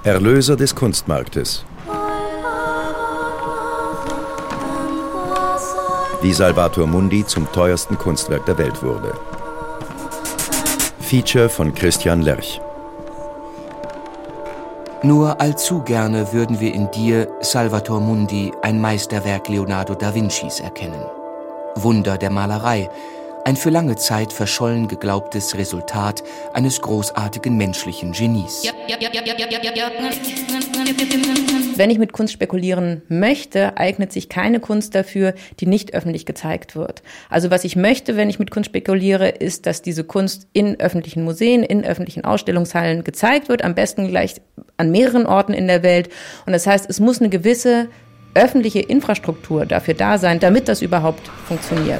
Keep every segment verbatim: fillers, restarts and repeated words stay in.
Erlöser des Kunstmarktes. Wie Salvator Mundi zum teuersten Kunstwerk der Welt wurde. Feature von Christian Lerch. Nur allzu gerne würden wir in dir, Salvator Mundi, ein Meisterwerk Leonardo da Vincis erkennen. Wunder der Malerei, ein für lange Zeit verschollen geglaubtes Resultat eines großartigen menschlichen Genies. Wenn ich mit Kunst spekulieren möchte, eignet sich keine Kunst dafür, die nicht öffentlich gezeigt wird. Also was ich möchte, wenn ich mit Kunst spekuliere, ist, dass diese Kunst in öffentlichen Museen, in öffentlichen Ausstellungshallen gezeigt wird, am besten gleich an mehreren Orten in der Welt. Und das heißt, es muss eine gewisse öffentliche Infrastruktur dafür da sein, damit das überhaupt funktioniert.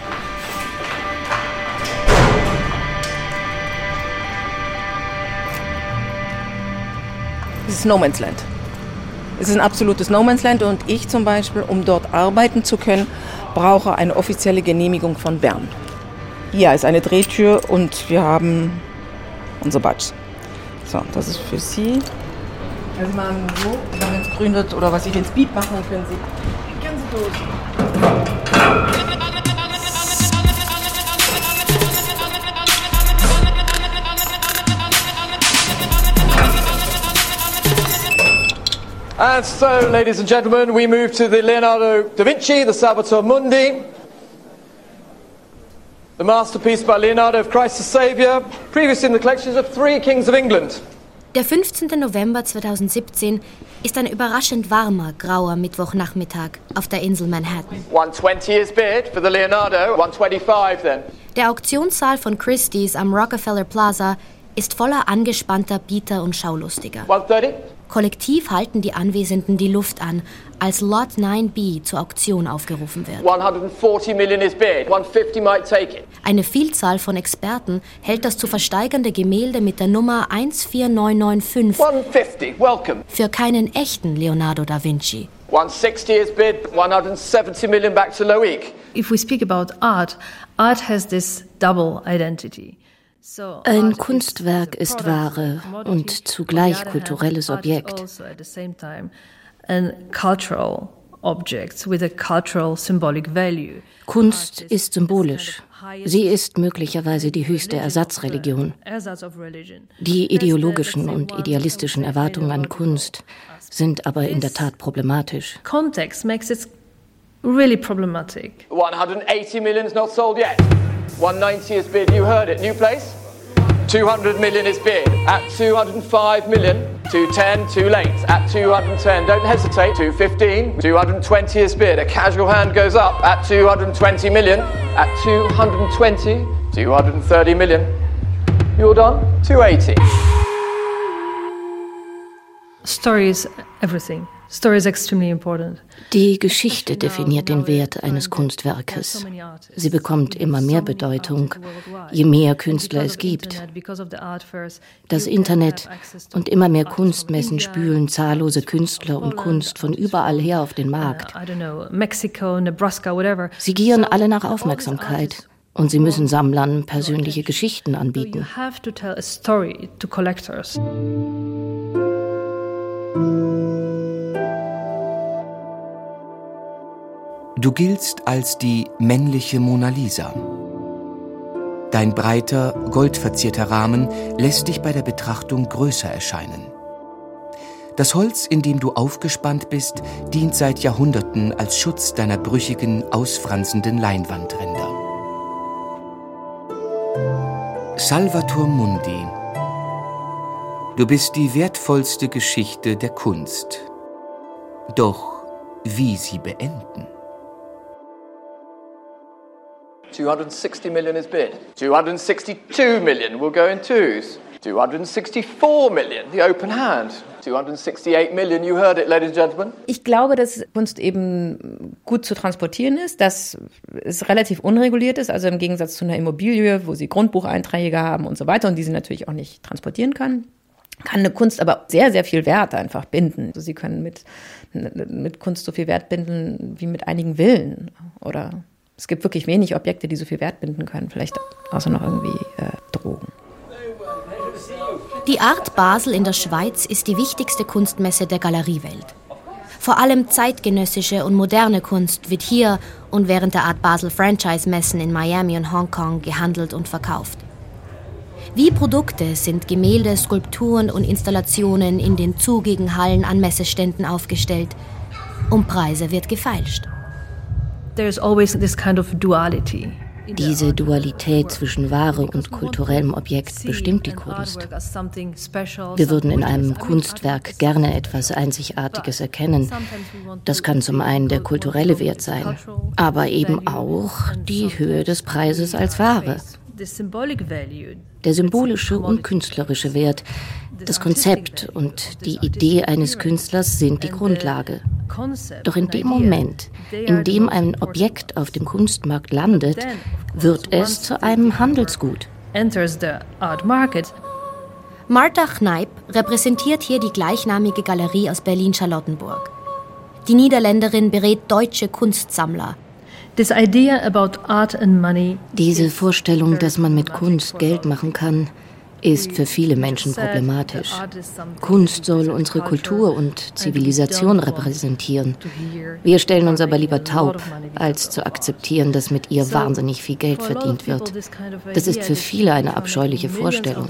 Es ist No Man's Land. Es ist ein absolutes No Man's Land und ich zum Beispiel, um dort arbeiten zu können, brauche eine offizielle Genehmigung von Bern. Hier ist eine Drehtür und wir haben unser Badge. So, das ist für Sie. Also mal so, wenn es grün wird oder was ich ins Beep mache, dann können Sie, können Sie durch. And so, ladies and gentlemen, we move to the Leonardo da Vinci, the Salvator Mundi. The masterpiece by Leonardo of Christ the Saviour, previous in the collections of three kings of England. Der fünfzehnten November zweitausendsiebzehn ist ein überraschend warmer, grauer Mittwochnachmittag auf der Insel Manhattan. one twenty is bid for the Leonardo, one twenty-five then. Der Auktionssaal von Christie's am Rockefeller Plaza ist voller angespannter Bieter und Schaulustiger. one thirty. Kollektiv halten die Anwesenden die Luft an, als Lot neun B zur Auktion aufgerufen wird. one forty million is bid, one fifty might take it. Eine Vielzahl von Experten hält das zu versteigernde Gemälde mit der Nummer eins vier neun neun fünf one fifty, welcome. für keinen echten Leonardo da Vinci. one sixty is bid, one seventy million back to Loic. If we speak about art, art has this double identity. Ein Kunstwerk ist Ware und zugleich kulturelles Objekt. Kunst ist symbolisch. Sie ist möglicherweise die höchste Ersatzreligion. Die ideologischen und idealistischen Erwartungen an Kunst sind aber in der Tat problematisch. Context makes it really problematic. one eighty million is not sold yet. one ninety is bid, you heard it. New place? two hundred million is bid. At two hundred five million. two ten, too late. At two hundred ten, don't hesitate. two fifteen. two hundred twenty is bid. A casual hand goes up at two hundred twenty million. At two hundred twenty. two hundred thirty million. You're done? two eighty. Story is everything. Story is extremely important. Die Geschichte definiert den Wert eines Kunstwerkes. Sie bekommt immer mehr Bedeutung, je mehr Künstler es gibt. Das Internet und immer mehr Kunstmessen spülen zahllose Künstler und Kunst von überall her auf den Markt. Sie gieren alle nach Aufmerksamkeit. Und sie müssen Sammlern persönliche Geschichten anbieten. Du giltst als die männliche Mona Lisa. Dein breiter, goldverzierter Rahmen lässt dich bei der Betrachtung größer erscheinen. Das Holz, in dem du aufgespannt bist, dient seit Jahrhunderten als Schutz deiner brüchigen, ausfranzenden Leinwandränder. Salvator Mundi. Du bist die wertvollste Geschichte der Kunst. Doch wie sie beenden? two hundred sixty million is bid. two hundred sixty-two million will go in twos. two hundred sixty-four million, the open hand. two hundred sixty-eight million, you heard it, ladies and gentlemen. Ich glaube, dass Kunst eben gut zu transportieren ist, dass es relativ unreguliert ist, also im Gegensatz zu einer Immobilie, wo sie Grundbucheinträge haben und so weiter und die sie natürlich auch nicht transportieren kann. Kann eine Kunst aber sehr, sehr viel Wert einfach binden. Also sie können mit, mit Kunst so viel Wert binden wie mit einigen Villen oder es gibt wirklich wenig Objekte, die so viel Wert binden können, vielleicht außer noch irgendwie äh, Drogen. Die Art Basel in der Schweiz ist die wichtigste Kunstmesse der Galeriewelt. Vor allem zeitgenössische und moderne Kunst wird hier und während der Art Basel Franchise-Messen in Miami und Hongkong gehandelt und verkauft. Wie Produkte sind Gemälde, Skulpturen und Installationen in den zugigen Hallen an Messeständen aufgestellt. Um Preise wird gefeilscht. There's always this kind of duality. Diese Dualität zwischen Ware und kulturellem Objekt bestimmt die Kunst. Wir würden in einem Kunstwerk gerne etwas Einzigartiges erkennen. Das kann zum einen der kulturelle Wert sein, aber eben auch die Höhe des Preises als Ware. Der symbolische und künstlerische Wert, das Konzept und die Idee eines Künstlers sind die Grundlage. Doch in dem Moment, in dem ein Objekt auf dem Kunstmarkt landet, wird es zu einem Handelsgut. Martha Kneip repräsentiert hier die gleichnamige Galerie aus Berlin-Charlottenburg. Die Niederländerin berät deutsche Kunstsammler. Diese Vorstellung, dass man mit Kunst Geld machen kann, ist für viele Menschen problematisch. Kunst soll unsere Kultur und Zivilisation repräsentieren. Wir stellen uns aber lieber taub, als zu akzeptieren, dass mit ihr wahnsinnig viel Geld verdient wird. Das ist für viele eine abscheuliche Vorstellung.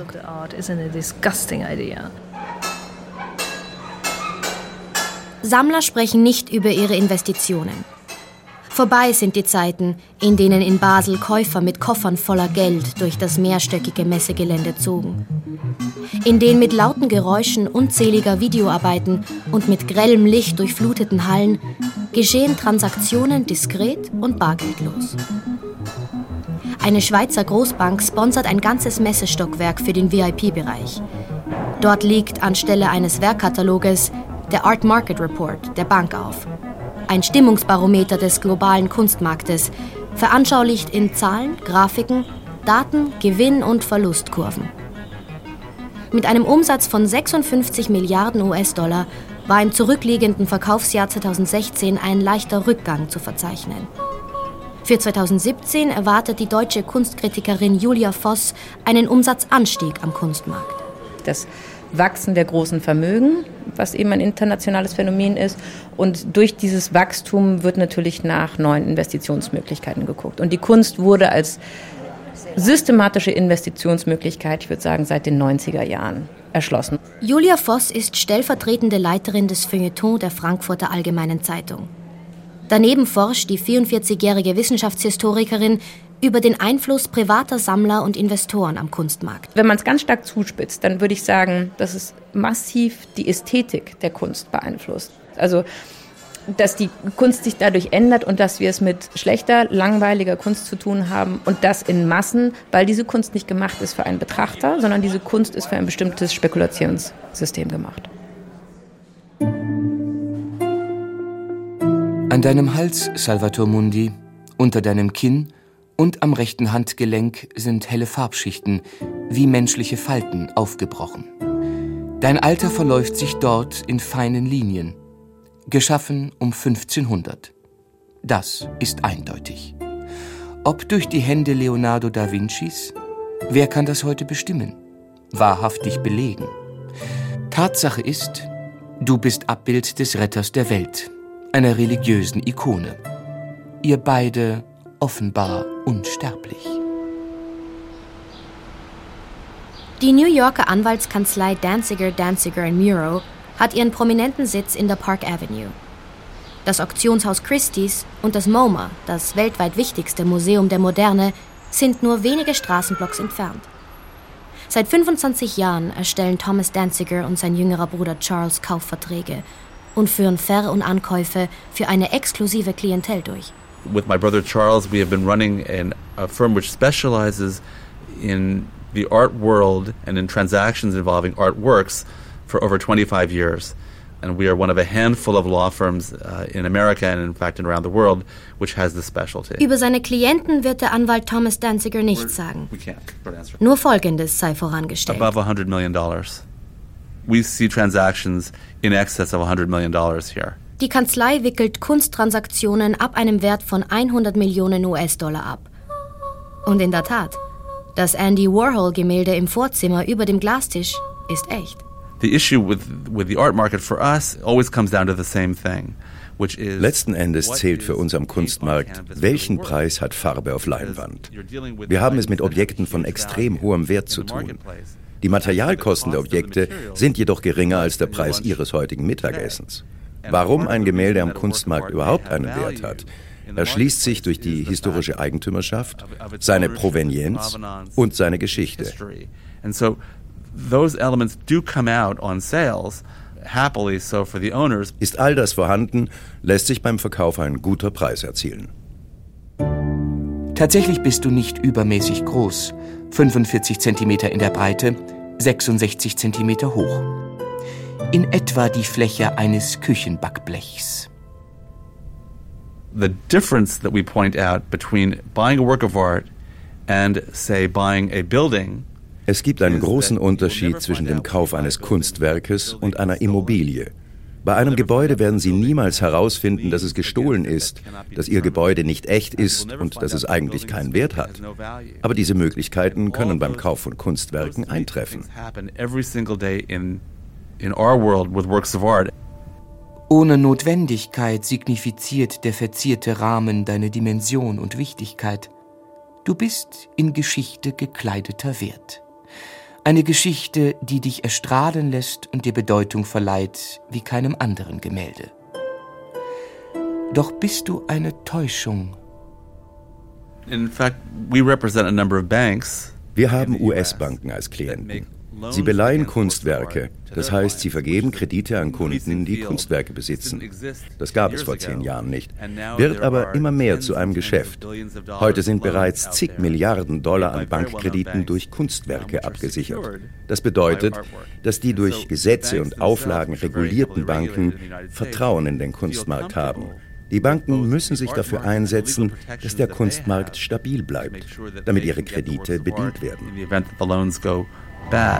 Sammler sprechen nicht über ihre Investitionen. Vorbei sind die Zeiten, in denen in Basel Käufer mit Koffern voller Geld durch das mehrstöckige Messegelände zogen. In den mit lauten Geräuschen unzähliger Videoarbeiten und mit grellem Licht durchfluteten Hallen geschehen Transaktionen diskret und bargeldlos. Eine Schweizer Großbank sponsert ein ganzes Messestockwerk für den V I P-Bereich. Dort liegt anstelle eines Werkkataloges der Art Market Report der Bank auf. Ein Stimmungsbarometer des globalen Kunstmarktes, veranschaulicht in Zahlen, Grafiken, Daten, Gewinn- und Verlustkurven. Mit einem Umsatz von sechsundfünfzig Milliarden U S-Dollar war im zurückliegenden Verkaufsjahr zweitausendsechzehn ein leichter Rückgang zu verzeichnen. Für zweitausendsiebzehn erwartet die deutsche Kunstkritikerin Julia Voss einen Umsatzanstieg am Kunstmarkt. Das Wachsen der großen Vermögen, was eben ein internationales Phänomen ist. Und durch dieses Wachstum wird natürlich nach neuen Investitionsmöglichkeiten geguckt. Und die Kunst wurde als systematische Investitionsmöglichkeit, ich würde sagen, seit den neunziger Jahren erschlossen. Julia Voss ist stellvertretende Leiterin des Feuilletons der Frankfurter Allgemeinen Zeitung. Daneben forscht die vierundvierzigjährige Wissenschaftshistorikerin über den Einfluss privater Sammler und Investoren am Kunstmarkt. Wenn man es ganz stark zuspitzt, dann würde ich sagen, dass es massiv die Ästhetik der Kunst beeinflusst. Also, dass die Kunst sich dadurch ändert und dass wir es mit schlechter, langweiliger Kunst zu tun haben und das in Massen, weil diese Kunst nicht gemacht ist für einen Betrachter, sondern diese Kunst ist für ein bestimmtes Spekulationssystem gemacht. An deinem Hals, Salvator Mundi, unter deinem Kinn und am rechten Handgelenk sind helle Farbschichten, wie menschliche Falten, aufgebrochen. Dein Alter verläuft sich dort in feinen Linien. Geschaffen um fünfzehnhundert. Das ist eindeutig. Ob durch die Hände Leonardo da Vincis? Wer kann das heute bestimmen? Wahrhaftig belegen. Tatsache ist, du bist Abbild des Retters der Welt, einer religiösen Ikone. Ihr beide offenbar unsterblich. Die New Yorker Anwaltskanzlei Danziger, Danziger and Muro hat ihren prominenten Sitz in der Park Avenue. Das Auktionshaus Christie's und das MoMA, das weltweit wichtigste Museum der Moderne, sind nur wenige Straßenblocks entfernt. Seit fünfundzwanzig Jahren erstellen Thomas Danziger und sein jüngerer Bruder Charles Kaufverträge und führen Ver- und Ankäufe für eine exklusive Klientel durch. With my brother Charles, we have been running an, a firm which specializes in the art world and in transactions involving artworks for over twenty-five years. And we are one of a handful of law firms uh, in America and in fact around the world which has this specialty. Über seine Klienten wird der Anwalt Thomas Danziger nichts sagen. We can't. Short answer. Nur Folgendes sei vorangestellt. Above one hundred million dollars. We see transactions in excess of one hundred million dollars here. Die Kanzlei wickelt Kunsttransaktionen ab einem Wert von hundert Millionen U S-Dollar ab. Und in der Tat, das Andy Warhol-Gemälde im Vorzimmer über dem Glastisch ist echt. The issue with with the art market for us always comes down to the same thing. Letzten Endes zählt für uns am Kunstmarkt, welchen Preis hat Farbe auf Leinwand. Wir haben es mit Objekten von extrem hohem Wert zu tun. Die Materialkosten der Objekte sind jedoch geringer als der Preis Ihres heutigen Mittagessens. Warum ein Gemälde am Kunstmarkt überhaupt einen Wert hat, erschließt sich durch die historische Eigentümerschaft, seine Provenienz und seine Geschichte. And so those elements do come out on sales. Happily so for the owners. Ist all das vorhanden, lässt sich beim Verkauf ein guter Preis erzielen. Tatsächlich bist du nicht übermäßig groß, fünfundvierzig Zentimeter in der Breite, sechsundsechzig Zentimeter hoch. In etwa die Fläche eines Küchenbackblechs. The difference that we point out between buying a work of art and, say, buying a building. Es gibt einen großen Unterschied zwischen dem Kauf eines Kunstwerkes und einer Immobilie. Bei einem Gebäude werden Sie niemals herausfinden, dass es gestohlen ist, dass Ihr Gebäude nicht echt ist und dass es eigentlich keinen Wert hat. Aber diese Möglichkeiten können beim Kauf von Kunstwerken eintreffen. Ohne Notwendigkeit signifiziert der verzierte Rahmen deine Dimension und Wichtigkeit. Du bist in Geschichte gekleideter Wert. Eine Geschichte, die dich erstrahlen lässt und dir Bedeutung verleiht wie keinem anderen Gemälde. Doch bist du eine Täuschung. In fact, we represent a number of banks. Wir haben U S-Banken als Klienten. Sie beleihen Kunstwerke, das heißt, sie vergeben Kredite an Kunden, die Kunstwerke besitzen. Das gab es vor zehn Jahren nicht, wird aber immer mehr zu einem Geschäft. Heute sind bereits zig Milliarden Dollar an Bankkrediten durch Kunstwerke abgesichert. Das bedeutet, dass die durch Gesetze und Auflagen regulierten Banken Vertrauen in den Kunstmarkt haben. Die Banken müssen sich dafür einsetzen, dass der Kunstmarkt stabil bleibt, damit ihre Kredite bedient werden. Bad.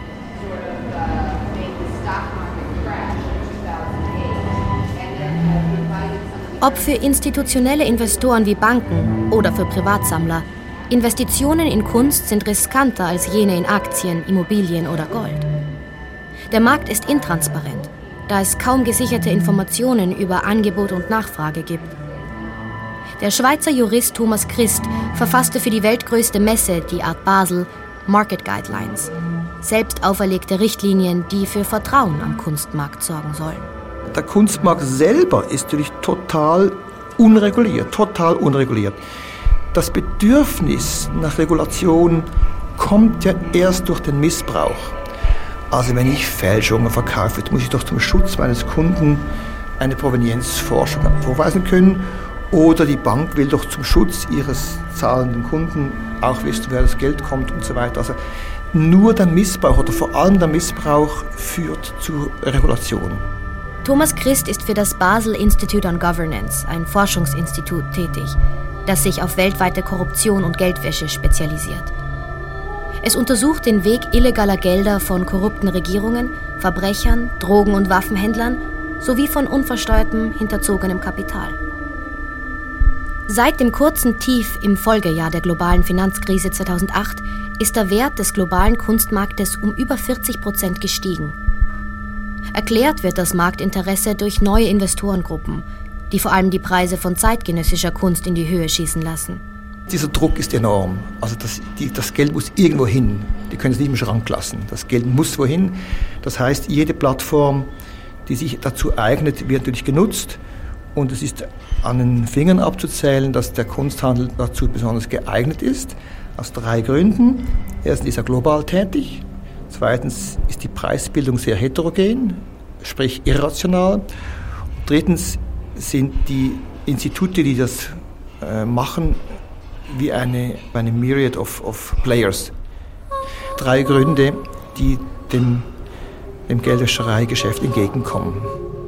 Ob für institutionelle Investoren wie Banken oder für Privatsammler, Investitionen in Kunst sind riskanter als jene in Aktien, Immobilien oder Gold. Der Markt ist intransparent, da es kaum gesicherte Informationen über Angebot und Nachfrage gibt. Der Schweizer Jurist Thomas Christ verfasste für die weltgrößte Messe, die Art Basel, Market Guidelines, selbst auferlegte Richtlinien, die für Vertrauen am Kunstmarkt sorgen sollen. Der Kunstmarkt selber ist natürlich total unreguliert, total unreguliert. Das Bedürfnis nach Regulation kommt ja erst durch den Missbrauch. Also wenn ich Fälschungen verkaufe, muss ich doch zum Schutz meines Kunden eine Provenienzforschung vorweisen können. Oder die Bank will doch zum Schutz ihres zahlenden Kunden auch wissen, woher das Geld kommt und so weiter. Also nur der Missbrauch oder vor allem der Missbrauch führt zu Regulation. Thomas Christ ist für das Basel Institute on Governance, ein Forschungsinstitut, tätig, das sich auf weltweite Korruption und Geldwäsche spezialisiert. Es untersucht den Weg illegaler Gelder von korrupten Regierungen, Verbrechern, Drogen- und Waffenhändlern sowie von unversteuertem, hinterzogenem Kapital. Seit dem kurzen Tief im Folgejahr der globalen Finanzkrise zweitausendacht ist der Wert des globalen Kunstmarktes um über vierzig Prozent gestiegen. Erklärt wird das Marktinteresse durch neue Investorengruppen, die vor allem die Preise von zeitgenössischer Kunst in die Höhe schießen lassen. Dieser Druck ist enorm. Also das, die, das Geld muss irgendwo hin. Die können es nicht im Schrank lassen. Das Geld muss wohin. Das heißt, jede Plattform, die sich dazu eignet, wird natürlich genutzt. Und es ist an den Fingern abzuzählen, dass der Kunsthandel dazu besonders geeignet ist. Aus drei Gründen. Erstens ist er global tätig. Zweitens ist die Preisbildung sehr heterogen, sprich irrational. Und drittens sind die Institute, die das äh, machen, wie eine, eine Myriad of, of Players. Drei Gründe, die dem, dem Geldwäschereigeschäft entgegenkommen.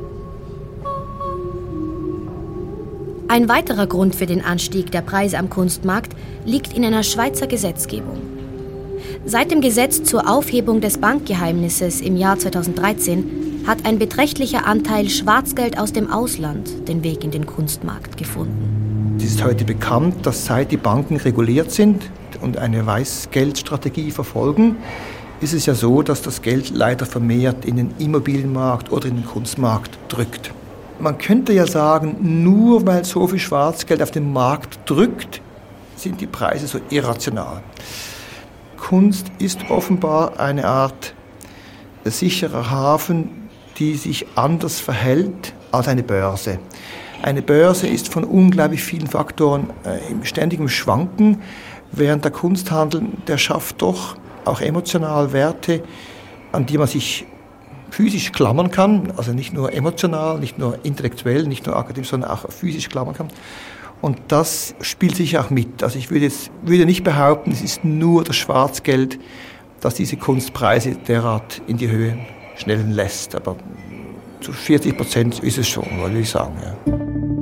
Ein weiterer Grund für den Anstieg der Preise am Kunstmarkt liegt in einer Schweizer Gesetzgebung. Seit dem Gesetz zur Aufhebung des Bankgeheimnisses im Jahr zweitausenddreizehn hat ein beträchtlicher Anteil Schwarzgeld aus dem Ausland den Weg in den Kunstmarkt gefunden. Es ist heute bekannt, dass seit die Banken reguliert sind und eine Weißgeldstrategie verfolgen, ist es ja so, dass das Geld leider vermehrt in den Immobilienmarkt oder in den Kunstmarkt drückt. Man könnte ja sagen, nur weil so viel Schwarzgeld auf den Markt drückt, sind die Preise so irrational. Kunst ist offenbar eine Art sicherer Hafen, die sich anders verhält als eine Börse. Eine Börse ist von unglaublich vielen Faktoren äh, im ständigen Schwanken, während der Kunsthandel, der schafft doch auch emotional Werte, an die man sich physisch klammern kann, also nicht nur emotional, nicht nur intellektuell, nicht nur akademisch, sondern auch physisch klammern kann. Und das spielt sich auch mit. Also ich würde jetzt würde nicht behaupten, es ist nur das Schwarzgeld, das diese Kunstpreise derart in die Höhe schnellen lässt. Aber zu vierzig Prozent ist es schon, würde ich sagen. Ja.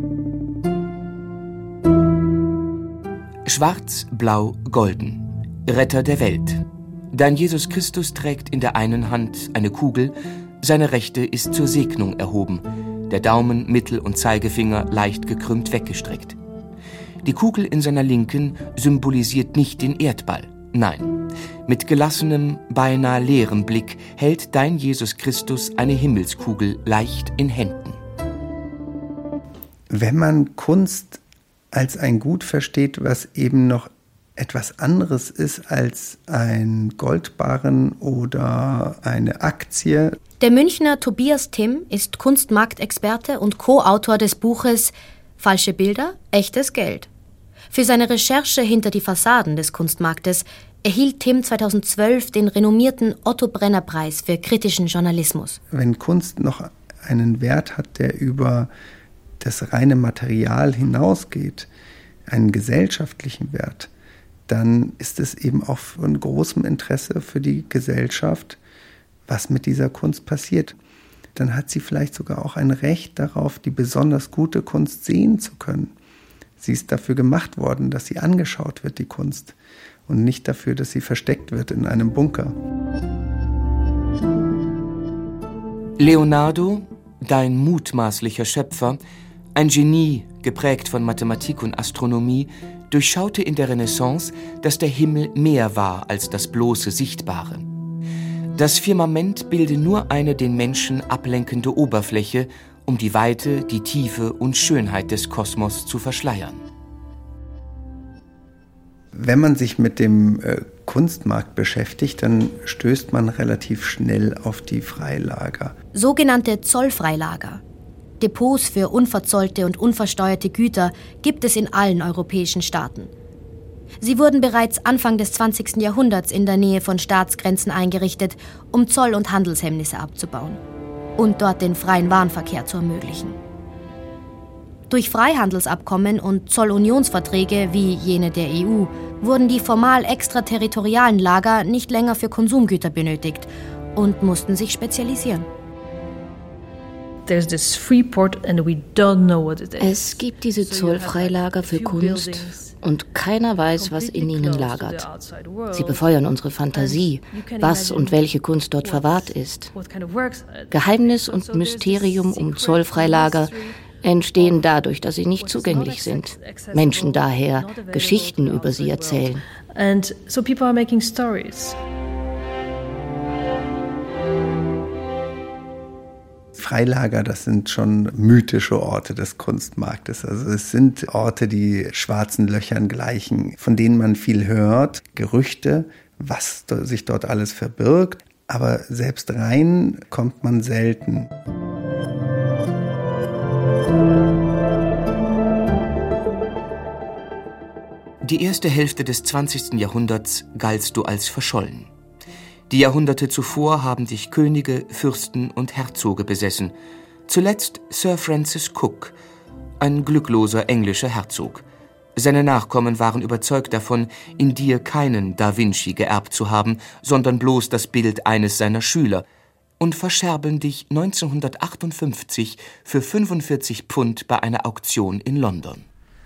Schwarz, Blau, Golden. Retter der Welt. Dein Jesus Christus trägt in der einen Hand eine Kugel, seine rechte ist zur Segnung erhoben, der Daumen, Mittel- und Zeigefinger leicht gekrümmt weggestreckt. Die Kugel in seiner Linken symbolisiert nicht den Erdball, nein. Mit gelassenem, beinahe leerem Blick hält dein Jesus Christus eine Himmelskugel leicht in Händen. Wenn man Kunst als ein Gut versteht, was eben noch etwas anderes ist als ein Goldbarren oder eine Aktie. Der Münchner Tobias Timm ist Kunstmarktexperte und Co-Autor des Buches Falsche Bilder, echtes Geld. Für seine Recherche hinter die Fassaden des Kunstmarktes erhielt Timm zweitausendzwölf den renommierten Otto-Brenner-Preis für kritischen Journalismus. Wenn Kunst noch einen Wert hat, der über das reine Material hinausgeht, einen gesellschaftlichen Wert, dann ist es eben auch von großem Interesse für die Gesellschaft, was mit dieser Kunst passiert. Dann hat sie vielleicht sogar auch ein Recht darauf, die besonders gute Kunst sehen zu können. Sie ist dafür gemacht worden, dass sie angeschaut wird, die Kunst, und nicht dafür, dass sie versteckt wird in einem Bunker. Leonardo, dein mutmaßlicher Schöpfer, ein Genie, geprägt von Mathematik und Astronomie, durchschaute in der Renaissance, dass der Himmel mehr war als das bloße Sichtbare. Das Firmament bilde nur eine den Menschen ablenkende Oberfläche, um die Weite, die Tiefe und Schönheit des Kosmos zu verschleiern. Wenn man sich mit dem äh, Kunstmarkt beschäftigt, dann stößt man relativ schnell auf die Freilager. Sogenannte Zollfreilager. Depots für unverzollte und unversteuerte Güter gibt es in allen europäischen Staaten. Sie wurden bereits Anfang des zwanzigsten Jahrhunderts in der Nähe von Staatsgrenzen eingerichtet, um Zoll- und Handelshemmnisse abzubauen und dort den freien Warenverkehr zu ermöglichen. Durch Freihandelsabkommen und Zollunionsverträge wie jene der E U wurden die formal extraterritorialen Lager nicht länger für Konsumgüter benötigt und mussten sich spezialisieren. Es gibt diese Zollfreilager für Kunst und keiner weiß, was in ihnen lagert. Sie befeuern unsere Fantasie, was und welche Kunst dort verwahrt ist. Geheimnis und Mysterium um Zollfreilager entstehen dadurch, dass sie nicht zugänglich sind. Menschen daher Geschichten über sie erzählen. And so people are making stories. Freilager, das sind schon mythische Orte des Kunstmarktes. Also es sind Orte, die schwarzen Löchern gleichen, von denen man viel hört, Gerüchte, was sich dort alles verbirgt. Aber selbst rein kommt man selten. Die erste Hälfte des zwanzigsten Jahrhunderts galtst du als verschollen. Die Jahrhunderte zuvor haben dich Könige, Fürsten und Herzoge besessen. Zuletzt Sir Francis Cook, ein glückloser englischer Herzog. Seine Nachkommen waren überzeugt davon, in dir keinen Da Vinci geerbt zu haben, sondern bloß das Bild eines seiner Schüler, und verscherbeln dich neunzehnhundertachtundfünfzig für fünfundvierzig Pfund bei einer Auktion in London.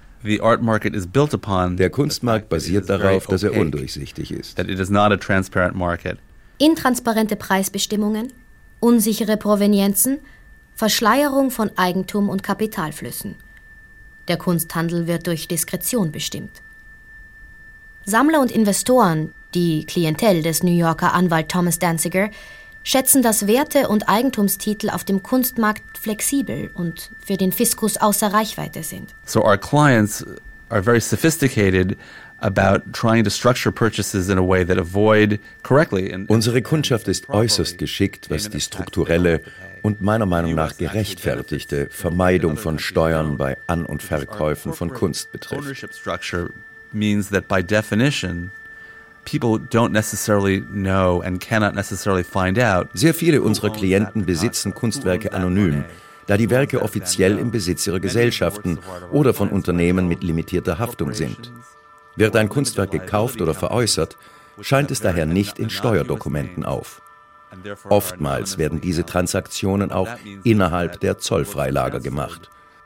Der Kunstmarkt basiert darauf, dass er undurchsichtig ist. Intransparente Preisbestimmungen, unsichere Provenienzen, Verschleierung von Eigentum und Kapitalflüssen. Der Kunsthandel wird durch Diskretion bestimmt. Sammler und Investoren, die Klientel des New Yorker Anwalt Thomas Danziger, schätzen, dass Werte und Eigentumstitel auf dem Kunstmarkt flexibel und für den Fiskus außer Reichweite sind. So our clients are very sophisticated about trying to structure purchases in a way that avoid correctly. Unsere Kundschaft ist äußerst geschickt, was die strukturelle und meiner Meinung nach gerechtfertigte Vermeidung von Steuern bei An- und Verkäufen von Kunst betrifft. Ownership structure means that by definition people don't necessarily know and cannot necessarily find out. Sehr viele unserer Klienten besitzen Kunstwerke anonym, da die Werke offiziell im Besitz ihrer Gesellschaften oder von Unternehmen mit limitierter Haftung sind. Wird ein Kunstwerk gekauft oder veräußert, scheint es daher nicht in Steuerdokumenten auf. Oftmals werden diese Transaktionen auch innerhalb der Zollfreilager gemacht.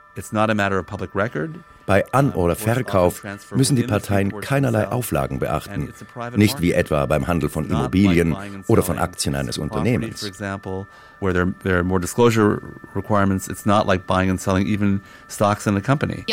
Bei An- oder Verkauf müssen die Parteien keinerlei Auflagen beachten, nicht wie etwa beim Handel von Immobilien oder von Aktien eines Unternehmens. Where there, there are more disclosure requirements, it's not like buying and selling even stocks in a company.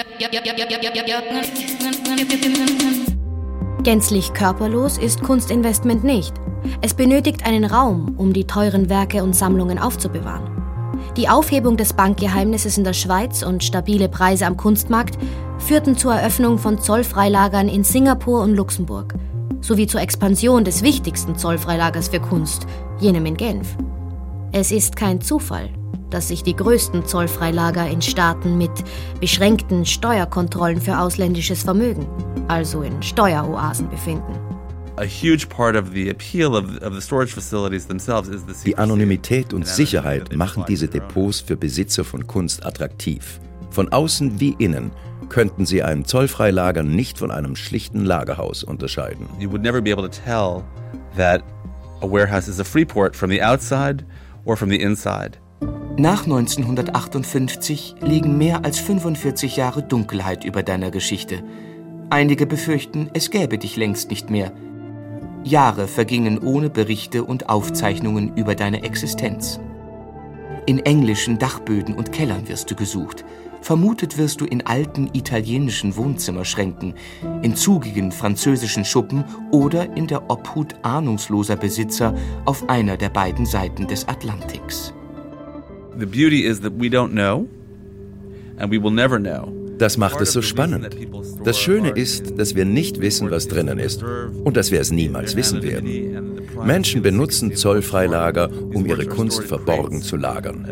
Gänzlich körperlos ist Kunstinvestment nicht. Es benötigt einen Raum, um die teuren Werke und Sammlungen aufzubewahren. Die Aufhebung des Bankgeheimnisses in der Schweiz und stabile Preise am Kunstmarkt führten zur Eröffnung von Zollfreilagern in Singapur und Luxemburg, sowie zur Expansion des wichtigsten Zollfreilagers für Kunst, jenem in Genf. Es ist kein Zufall, dass sich die größten Zollfreilager in Staaten mit beschränkten Steuerkontrollen für ausländisches Vermögen, also in Steueroasen, befinden. Die Anonymität und Sicherheit machen diese Depots für Besitzer von Kunst attraktiv. Von außen wie innen könnten sie ein Zollfreilager nicht von einem schlichten Lagerhaus unterscheiden. You would never be able to tell that a warehouse is a free port from the outside or from the inside. Nach neunzehnhundertachtundfünfzig liegen mehr als fünfundvierzig Jahre Dunkelheit über deiner Geschichte. Einige befürchten, es gäbe dich längst nicht mehr. Jahre vergingen ohne Berichte und Aufzeichnungen über deine Existenz. In englischen Dachböden und Kellern wirst du gesucht. Vermutet wirst du in alten italienischen Wohnzimmerschränken, in zugigen französischen Schuppen oder in der Obhut ahnungsloser Besitzer auf einer der beiden Seiten des Atlantiks. The beauty is that we don't know and we will never know. Das macht es so spannend. Das Schöne ist, dass wir nicht wissen, was drinnen ist und dass wir es niemals wissen werden. Menschen benutzen Zollfreilager, um ihre Kunst verborgen zu lagern.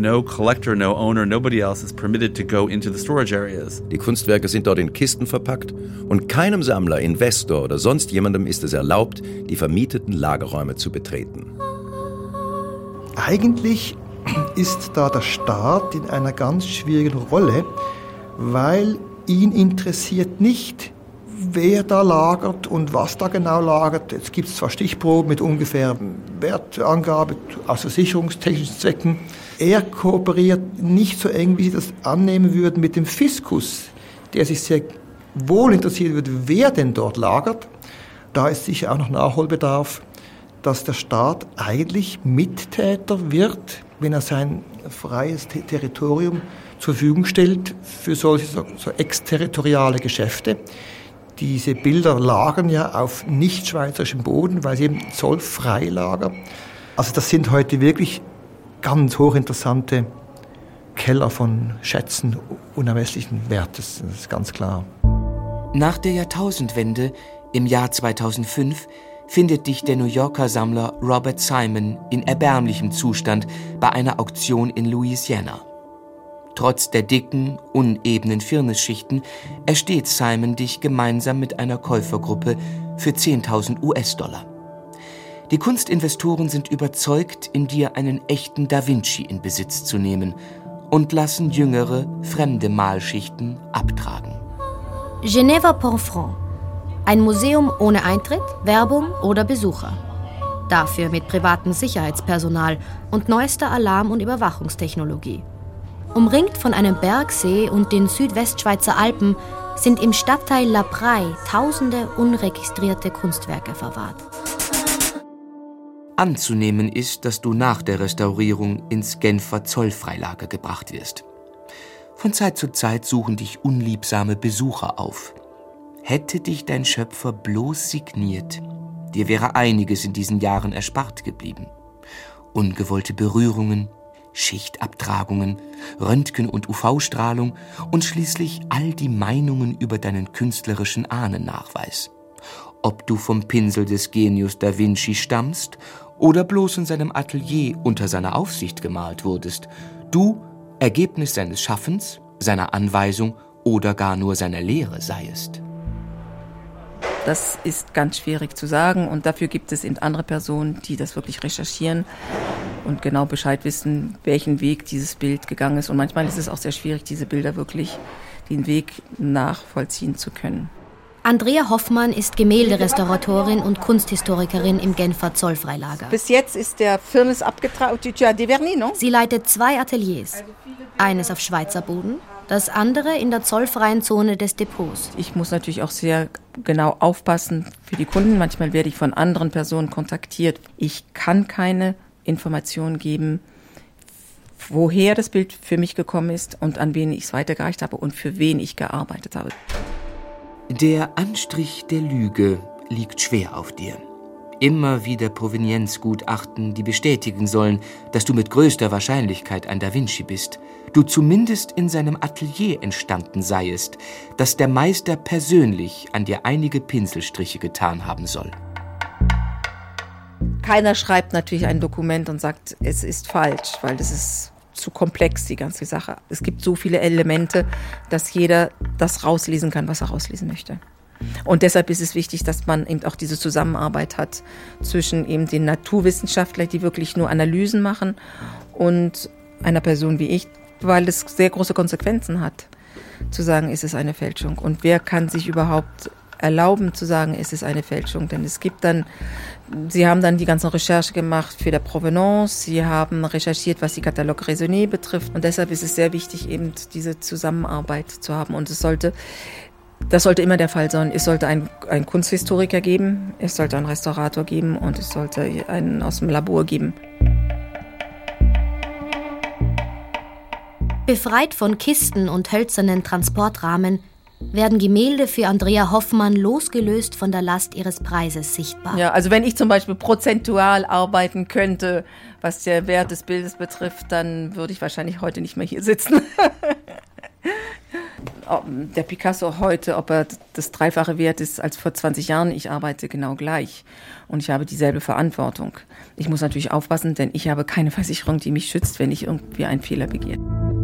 Die Kunstwerke sind dort in Kisten verpackt und keinem Sammler, Investor oder sonst jemandem ist es erlaubt, die vermieteten Lagerräume zu betreten. Eigentlich ist da der Staat in einer ganz schwierigen Rolle, weil ihn interessiert nicht, wer da lagert und was da genau lagert. Jetzt gibt es zwar Stichproben mit ungefähr Wertangabe aus versicherungstechnischen Zwecken. Er kooperiert nicht so eng, wie Sie das annehmen würden, mit dem Fiskus, der sich sehr wohl interessieren würde, wer denn dort lagert. Da ist sicher auch noch Nachholbedarf, dass der Staat eigentlich Mittäter wird, wenn er sein freies Territorium zur Verfügung stellt für solche so, so exterritoriale Geschäfte. Diese Bilder lagern ja auf nicht-schweizerischem Boden, weil sie eben zollfrei lagern. Also das sind heute wirklich ganz hochinteressante Keller von Schätzen unermesslichen Wertes, das ist ganz klar. Nach der Jahrtausendwende, im Jahr zweitausendfünf, findet dich der New Yorker Sammler Robert Simon in erbärmlichem Zustand bei einer Auktion in Louisiana. Trotz der dicken, unebenen Firnisschichten ersteht Simon dich gemeinsam mit einer Käufergruppe für zehntausend US-Dollar. Die Kunstinvestoren sind überzeugt, in dir einen echten Da Vinci in Besitz zu nehmen und lassen jüngere, fremde Malschichten abtragen. Geneva Pont-Franc. Ein Museum ohne Eintritt, Werbung oder Besucher. Dafür mit privatem Sicherheitspersonal und neuester Alarm- und Überwachungstechnologie. Umringt von einem Bergsee und den Südwestschweizer Alpen sind im Stadtteil La Praille tausende unregistrierte Kunstwerke verwahrt. Anzunehmen ist, dass du nach der Restaurierung ins Genfer Zollfreilager gebracht wirst. Von Zeit zu Zeit suchen dich unliebsame Besucher auf. Hätte dich dein Schöpfer bloß signiert, dir wäre einiges in diesen Jahren erspart geblieben. Ungewollte Berührungen, Schichtabtragungen, Röntgen- und U V-Strahlung und schließlich all die Meinungen über deinen künstlerischen Ahnennachweis. Ob du vom Pinsel des Genius da Vinci stammst oder bloß in seinem Atelier unter seiner Aufsicht gemalt wurdest, du Ergebnis seines Schaffens, seiner Anweisung oder gar nur seiner Lehre seiest. Das ist ganz schwierig zu sagen und dafür gibt es eben andere Personen, die das wirklich recherchieren und genau Bescheid wissen, welchen Weg dieses Bild gegangen ist. Und manchmal ist es auch sehr schwierig, diese Bilder wirklich den Weg nachvollziehen zu können. Andrea Hoffmann ist Gemälderestauratorin und Kunsthistorikerin im Genfer Zollfreilager. Bis jetzt ist der Firnis abgetragen. Sie leitet zwei Ateliers. Eines auf Schweizer Boden, das andere in der zollfreien Zone des Depots. Ich muss natürlich auch sehr genau aufpassen für die Kunden. Manchmal werde ich von anderen Personen kontaktiert. Ich kann keine Informationen geben, woher das Bild für mich gekommen ist und an wen ich es weitergereicht habe und für wen ich gearbeitet habe. Der Anstrich der Lüge liegt schwer auf dir. Immer wieder Provenienzgutachten, die bestätigen sollen, dass du mit größter Wahrscheinlichkeit ein Da Vinci bist, du zumindest in seinem Atelier entstanden seiest, dass der Meister persönlich an dir einige Pinselstriche getan haben soll. Keiner schreibt natürlich ein Dokument und sagt, es ist falsch, weil das ist zu komplex, die ganze Sache. Es gibt so viele Elemente, dass jeder das rauslesen kann, was er rauslesen möchte. Und deshalb ist es wichtig, dass man eben auch diese Zusammenarbeit hat zwischen eben den Naturwissenschaftlern, die wirklich nur Analysen machen, und einer Person wie ich, weil es sehr große Konsequenzen hat, zu sagen, ist es eine Fälschung. Und wer kann sich überhaupt erlauben zu sagen, ist es eine Fälschung? Denn es gibt dann, Sie haben dann die ganze Recherche gemacht für der Provenance, Sie haben recherchiert, was die Catalogue Raisonné betrifft. Und deshalb ist es sehr wichtig, eben diese Zusammenarbeit zu haben. Und es sollte, das sollte immer der Fall sein. Es sollte einen, einen Kunsthistoriker geben, es sollte einen Restaurator geben und es sollte einen aus dem Labor geben. Befreit von Kisten und hölzernen Transportrahmen werden Gemälde für Andrea Hoffmann losgelöst von der Last ihres Preises sichtbar. Ja, also wenn ich zum Beispiel prozentual arbeiten könnte, was der Wert des Bildes betrifft, dann würde ich wahrscheinlich heute nicht mehr hier sitzen. Der Picasso heute, ob er das Dreifache wert ist als vor zwanzig Jahren, ich arbeite genau gleich. Und ich habe dieselbe Verantwortung. Ich muss natürlich aufpassen, denn ich habe keine Versicherung, die mich schützt, wenn ich irgendwie einen Fehler begehe.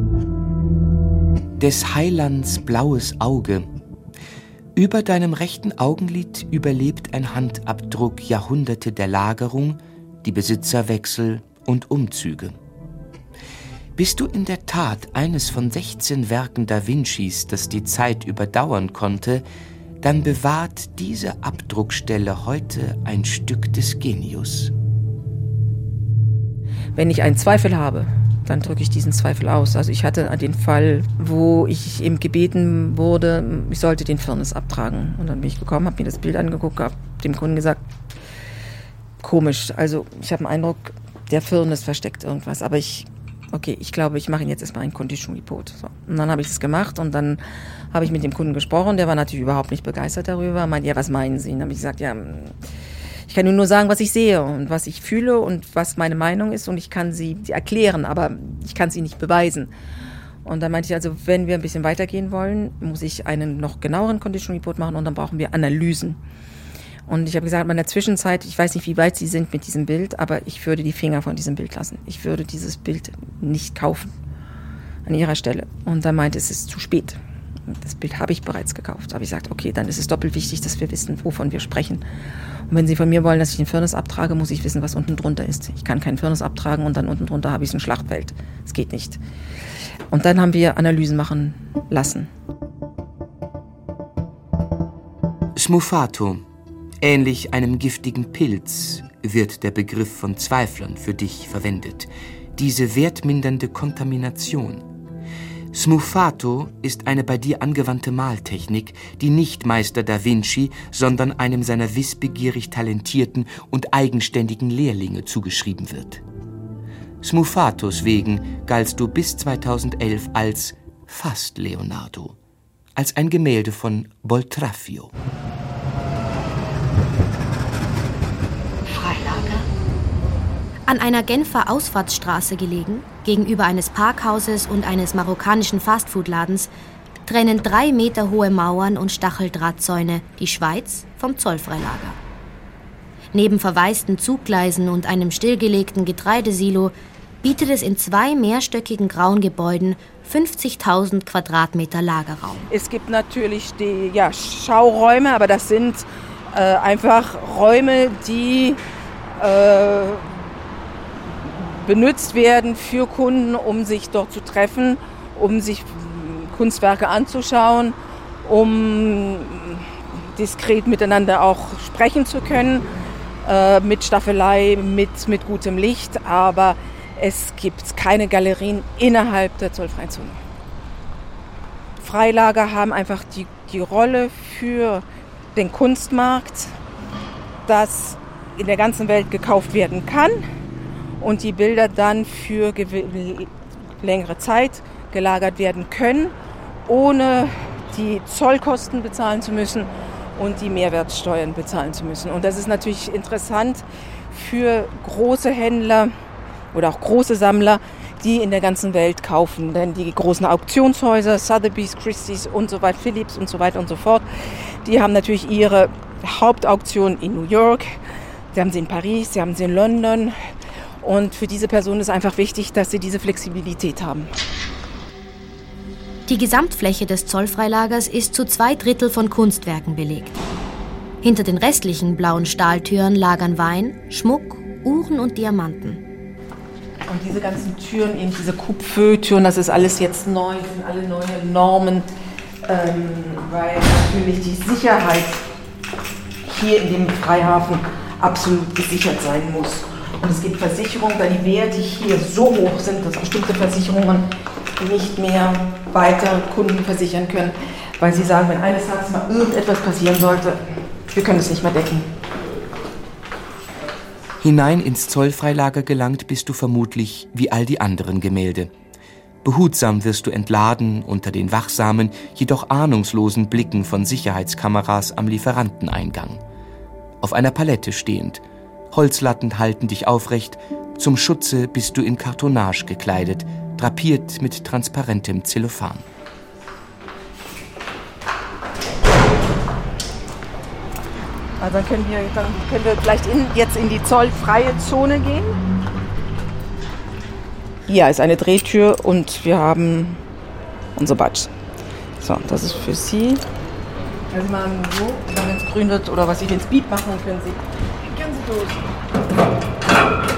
Des Heilands blaues Auge. Über deinem rechten Augenlid überlebt ein Handabdruck Jahrhunderte der Lagerung, die Besitzerwechsel und Umzüge. Bist du in der Tat eines von sechzehn Werken Da Vincis, das die Zeit überdauern konnte, dann bewahrt diese Abdruckstelle heute ein Stück des Genius. Wenn ich einen Zweifel habe, dann drücke ich diesen Zweifel aus. Also ich hatte den Fall, wo ich eben gebeten wurde, ich sollte den Firnis abtragen. Und dann bin ich gekommen, habe mir das Bild angeguckt, habe dem Kunden gesagt, komisch, also ich habe den Eindruck, der Firnis versteckt irgendwas. Aber ich, okay, ich glaube, ich mache ihn jetzt erstmal ein Condition Report. So. Und dann habe ich das gemacht und dann habe ich mit dem Kunden gesprochen, der war natürlich überhaupt nicht begeistert darüber. Meinte, ja, was meinen Sie? Und dann habe ich gesagt, ja, ich kann nur sagen, was ich sehe und was ich fühle und was meine Meinung ist, und ich kann sie erklären, aber ich kann sie nicht beweisen. Und dann meinte ich, also wenn wir ein bisschen weitergehen wollen, muss ich einen noch genaueren Condition Report machen und dann brauchen wir Analysen. Und ich habe gesagt, in der Zwischenzeit, ich weiß nicht, wie weit Sie sind mit diesem Bild, aber ich würde die Finger von diesem Bild lassen. Ich würde dieses Bild nicht kaufen an Ihrer Stelle. Und dann meinte es, es ist zu spät. Das Bild habe ich bereits gekauft. Aber ich sagte, okay, dann ist es doppelt wichtig, dass wir wissen, wovon wir sprechen. Und wenn Sie von mir wollen, dass ich den Firnis abtrage, muss ich wissen, was unten drunter ist. Ich kann keinen Firnis abtragen und dann unten drunter habe ich ein Schlachtfeld. Das geht nicht. Und dann haben wir Analysen machen lassen. Smufato, ähnlich einem giftigen Pilz, wird der Begriff von Zweiflern für dich verwendet. Diese wertmindernde Kontamination. Smufato ist eine bei dir angewandte Maltechnik, die nicht Meister Da Vinci, sondern einem seiner wissbegierig talentierten und eigenständigen Lehrlinge zugeschrieben wird. Smufatos wegen galtst du bis zweitausendelf als fast Leonardo, als ein Gemälde von Boltraffio. An einer Genfer Ausfahrtsstraße gelegen, gegenüber eines Parkhauses und eines marokkanischen Fastfood-Ladens, trennen drei Meter hohe Mauern und Stacheldrahtzäune die Schweiz vom Zollfreilager. Neben verwaisten Zuggleisen und einem stillgelegten Getreidesilo bietet es in zwei mehrstöckigen grauen Gebäuden fünfzigtausend Quadratmeter Lagerraum. Es gibt natürlich die ja, Schauräume, aber das sind äh, einfach Räume, die äh, benutzt werden für Kunden, um sich dort zu treffen, um sich Kunstwerke anzuschauen, um diskret miteinander auch sprechen zu können, äh, mit Staffelei, mit, mit gutem Licht, aber es gibt keine Galerien innerhalb der zollfreien Zone. Freilager haben einfach die, die Rolle für den Kunstmarkt, dass in der ganzen Welt gekauft werden kann und die Bilder dann für gew- längere Zeit gelagert werden können, ohne die Zollkosten bezahlen zu müssen und die Mehrwertsteuern bezahlen zu müssen. Und das ist natürlich interessant für große Händler oder auch große Sammler, die in der ganzen Welt kaufen. Denn die großen Auktionshäuser, Sotheby's, Christie's und so weiter, Philips und so weiter und so fort, die haben natürlich ihre Hauptauktion in New York, sie haben sie in Paris, sie haben sie in London. Und für diese Personen ist einfach wichtig, dass sie diese Flexibilität haben. Die Gesamtfläche des Zollfreilagers ist zu zwei Drittel von Kunstwerken belegt. Hinter den restlichen blauen Stahltüren lagern Wein, Schmuck, Uhren und Diamanten. Und diese ganzen Türen, eben diese Coupe-Feu-Türen, das ist alles jetzt neu, sind alle neue Normen, ähm, weil natürlich die Sicherheit hier in dem Freihafen absolut gesichert sein muss. Und es gibt Versicherungen, da die Werte hier so hoch sind, dass bestimmte Versicherungen nicht mehr weiter Kunden versichern können, weil sie sagen, wenn eines Tages mal irgendetwas passieren sollte, wir können es nicht mehr decken. Hinein ins Zollfreilager gelangt bist du vermutlich wie all die anderen Gemälde. Behutsam wirst du entladen unter den wachsamen, jedoch ahnungslosen Blicken von Sicherheitskameras am Lieferanteneingang. Auf einer Palette stehend. Holzlatten halten dich aufrecht. Zum Schutze bist du in Kartonage gekleidet, drapiert mit transparentem Zellophan. Also dann können wir, dann können wir vielleicht in, jetzt in die zollfreie Zone gehen. Hier ist eine Drehtür und wir haben unser Badge. So, das ist für Sie. Wenn Sie mal so, wenn es grün wird oder was Sie ins Beep machen, dann können Sie, können Sie durch.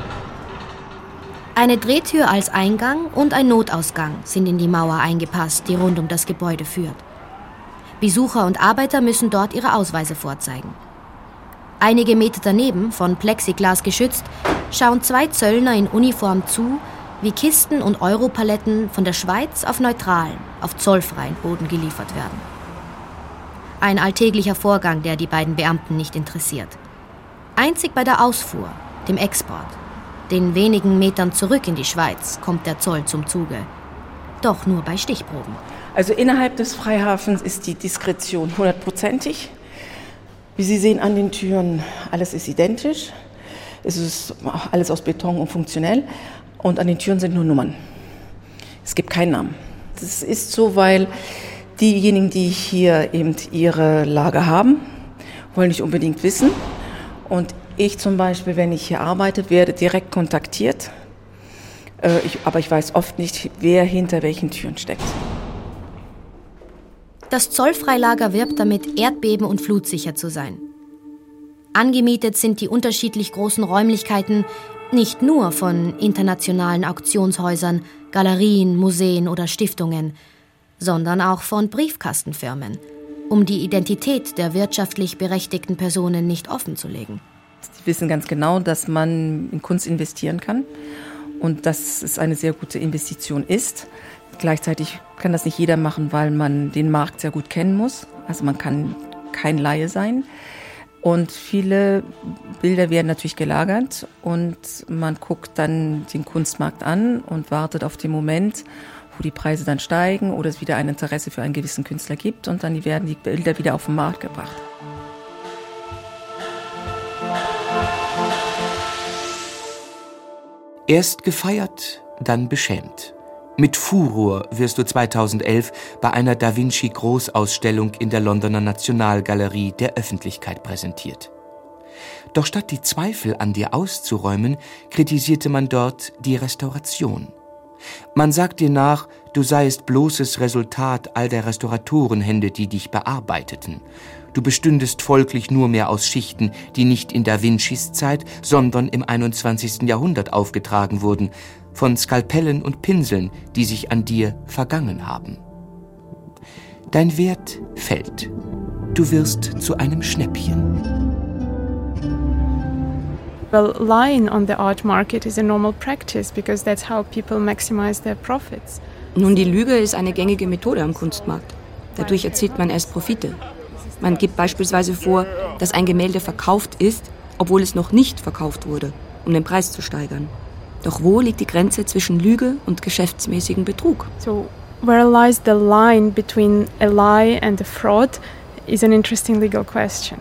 Eine Drehtür als Eingang und ein Notausgang sind in die Mauer eingepasst, die rund um das Gebäude führt. Besucher und Arbeiter müssen dort ihre Ausweise vorzeigen. Einige Meter daneben, von Plexiglas geschützt, schauen zwei Zöllner in Uniform zu, wie Kisten und Europaletten von der Schweiz auf neutralen, auf zollfreien Boden geliefert werden. Ein alltäglicher Vorgang, der die beiden Beamten nicht interessiert. Einzig bei der Ausfuhr, dem Export, den wenigen Metern zurück in die Schweiz, kommt der Zoll zum Zuge. Doch nur bei Stichproben. Also innerhalb des Freihafens ist die Diskretion hundertprozentig. Wie Sie sehen an den Türen, alles ist identisch. Es ist alles aus Beton und funktionell. Und an den Türen sind nur Nummern. Es gibt keinen Namen. Das ist so, weil diejenigen, die hier eben ihre Lager haben, wollen nicht unbedingt wissen. Und ich zum Beispiel, wenn ich hier arbeite, werde direkt kontaktiert. Äh, ich, aber ich weiß oft nicht, wer hinter welchen Türen steckt. Das Zollfreilager wirbt damit, erdbeben- und flutsicher zu sein. Angemietet sind die unterschiedlich großen Räumlichkeiten nicht nur von internationalen Auktionshäusern, Galerien, Museen oder Stiftungen, sondern auch von Briefkastenfirmen, um die Identität der wirtschaftlich berechtigten Personen nicht offenzulegen. Sie wissen ganz genau, dass man in Kunst investieren kann und dass es eine sehr gute Investition ist. Gleichzeitig kann das nicht jeder machen, weil man den Markt sehr gut kennen muss. Also man kann kein Laie sein. Und viele Bilder werden natürlich gelagert und man guckt dann den Kunstmarkt an und wartet auf den Moment, wo die Preise dann steigen oder es wieder ein Interesse für einen gewissen Künstler gibt und dann werden die Bilder wieder auf den Markt gebracht. Erst gefeiert, dann beschämt. Mit Furor wirst du zweitausendelf bei einer Da Vinci-Großausstellung in der Londoner Nationalgalerie der Öffentlichkeit präsentiert. Doch statt die Zweifel an dir auszuräumen, kritisierte man dort die Restauration. Man sagt dir nach, du seiest bloßes Resultat all der Restauratorenhände, die dich bearbeiteten. Du bestündest folglich nur mehr aus Schichten, die nicht in Da Vincis Zeit, sondern im einundzwanzigsten Jahrhundert aufgetragen wurden, von Skalpellen und Pinseln, die sich an dir vergangen haben. Dein Wert fällt. Du wirst zu einem Schnäppchen. Well, lying on the art market is a normal practice because that's how people maximize their profits. Nun, die Lüge ist eine gängige Methode am Kunstmarkt. Dadurch erzielt man erst Profite. Man gibt beispielsweise vor, dass ein Gemälde verkauft ist, obwohl es noch nicht verkauft wurde, um den Preis zu steigern. Doch wo liegt die Grenze zwischen Lüge und geschäftsmäßigem Betrug? So, where lies the line between a lie and a fraud is an interesting legal question.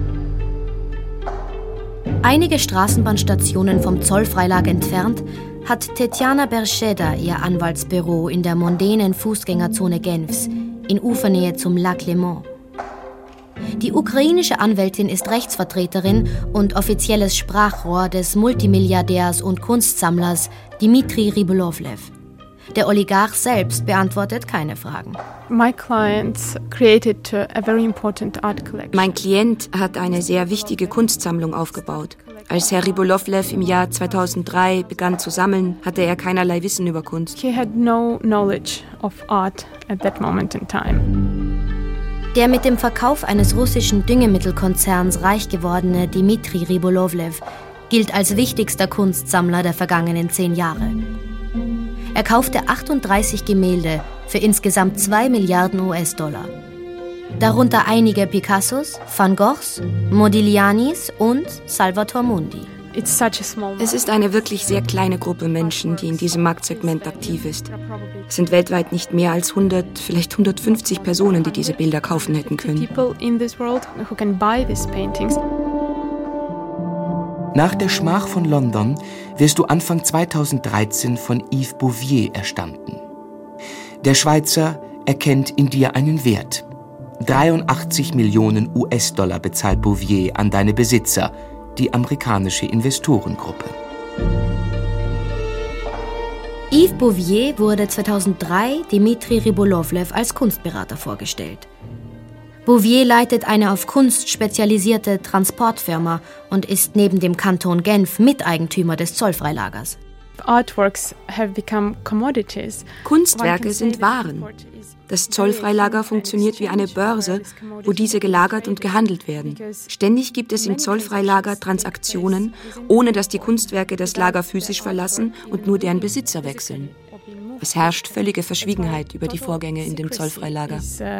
Einige Straßenbahnstationen vom Zollfreilager entfernt hat Tetjana Bercheda ihr Anwaltsbüro in der mondänen Fußgängerzone Genfs, in Ufernähe zum Lac Léman. Die ukrainische Anwältin ist Rechtsvertreterin und offizielles Sprachrohr des Multimilliardärs und Kunstsammlers Dmitri Rybolovlev. Der Oligarch selbst beantwortet keine Fragen. My client created a very important art collection. Mein Klient hat eine sehr wichtige Kunstsammlung aufgebaut. Als Herr Rybolovlev im Jahr zweitausenddrei begann zu sammeln, hatte er keinerlei Wissen über Kunst. He had no knowledge of art at that moment in time. Der mit dem Verkauf eines russischen Düngemittelkonzerns reich gewordene Dmitri Rybolovlev gilt als wichtigster Kunstsammler der vergangenen zehn Jahre. Er kaufte achtunddreißig Gemälde für insgesamt zwei Milliarden U S-Dollar. Darunter einige Picassos, Van Goghs, Modiglianis und Salvator Mundi. Es ist eine wirklich sehr kleine Gruppe Menschen, die in diesem Marktsegment aktiv ist. Es sind weltweit nicht mehr als hundert, vielleicht hundertfünfzig Personen, die diese Bilder kaufen hätten können. Nach der Schmach von London wirst du Anfang zweitausenddreizehn von Yves Bouvier erstanden. Der Schweizer erkennt in dir einen Wert. dreiundachtzig Millionen U S-Dollar bezahlt Bouvier an deine Besitzer, die amerikanische Investorengruppe. Yves Bouvier wurde zweitausenddrei Dmitri Rybolovlev als Kunstberater vorgestellt. Bouvier leitet eine auf Kunst spezialisierte Transportfirma und ist neben dem Kanton Genf Miteigentümer des Zollfreilagers. Artworks have become commodities. Kunstwerke sind Waren. Das Zollfreilager funktioniert wie eine Börse, wo diese gelagert und gehandelt werden. Ständig gibt es im Zollfreilager Transaktionen, ohne dass die Kunstwerke das Lager physisch verlassen und nur deren Besitzer wechseln. Es herrscht völlige Verschwiegenheit über die Vorgänge in dem Zollfreilager.